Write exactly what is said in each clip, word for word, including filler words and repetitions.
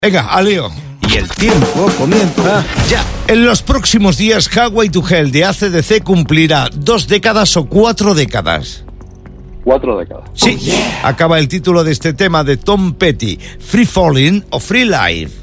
Venga, al lío. Y el tiempo comienza ya. En los próximos días, Highway to Hell de A C D C cumplirá dos décadas o cuatro décadas. Cuatro décadas. Sí, oh, yeah. Acaba el título de este tema de Tom Petty, Free Falling o Free Life.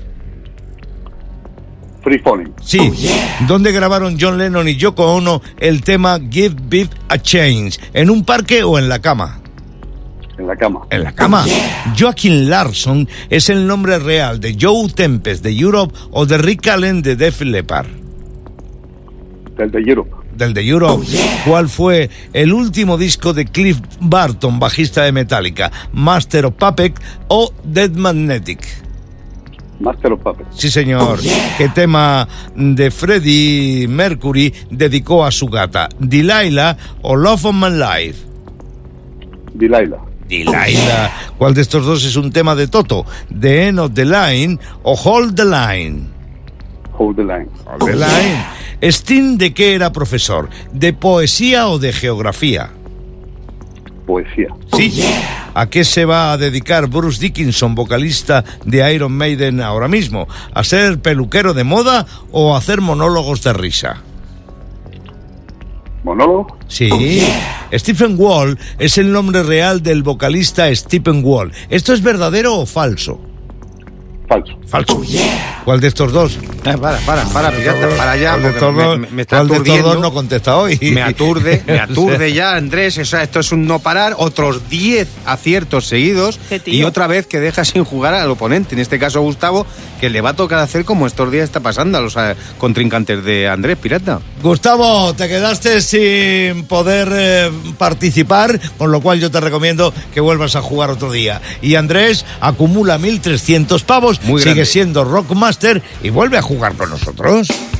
Free Falling. Sí, oh, yeah. Donde grabaron John Lennon y Yoko Ono el tema Give Beat a Change, ¿en un parque o en la cama? En la cama. En la cama. Oh, yeah. Joaquin Larsson es el nombre real de Joe Tempest de Europe o de Rick Allen de Def Leppard. Del de Europe. Del de Europe. Oh, yeah. ¿Cuál fue el último disco de Cliff Burton, bajista de Metallica? ¿Master of Puppets o Dead Magnetic? Master of Puppets. Sí, señor. Oh, yeah. ¿Qué tema de Freddie Mercury dedicó a su gata? ¿Delilah o Love of My Life? Delilah. Delilah. ¿Cuál de estos dos es un tema de Toto? ¿The End of the Line o Hold the Line? Hold the Line. Hold the Line. ¿Sting de qué era profesor? ¿De poesía o de geografía? Poesía. Sí. ¿A qué se va a dedicar Bruce Dickinson, vocalista de Iron Maiden ahora mismo? ¿A ser peluquero de moda o a hacer monólogos de risa? ¿Monólogo? Sí. Oh, yeah. Stephen Wall es el nombre real del vocalista Stephen Wall. ¿Esto es verdadero o falso? Falso. Falso. Oh, yeah. ¿Cuál de estos dos? Eh, para, para, para, pirata, para allá. ¿Cuál de estos me, dos, me, me está ¿cuál de estos dos no contesta hoy? Me aturde, me aturde ya, Andrés. O sea, esto es un no parar. Otros diez aciertos seguidos y otra vez que deja sin jugar al oponente. En este caso, Gustavo, que le va a tocar hacer como estos días está pasando a los contrincantes de Andrés, pirata. Gustavo, te quedaste sin poder eh, participar, con lo cual yo te recomiendo que vuelvas a jugar otro día. Y Andrés acumula mil trescientos pavos, sigue siendo Rockmaster y vuelve a jugar con nosotros.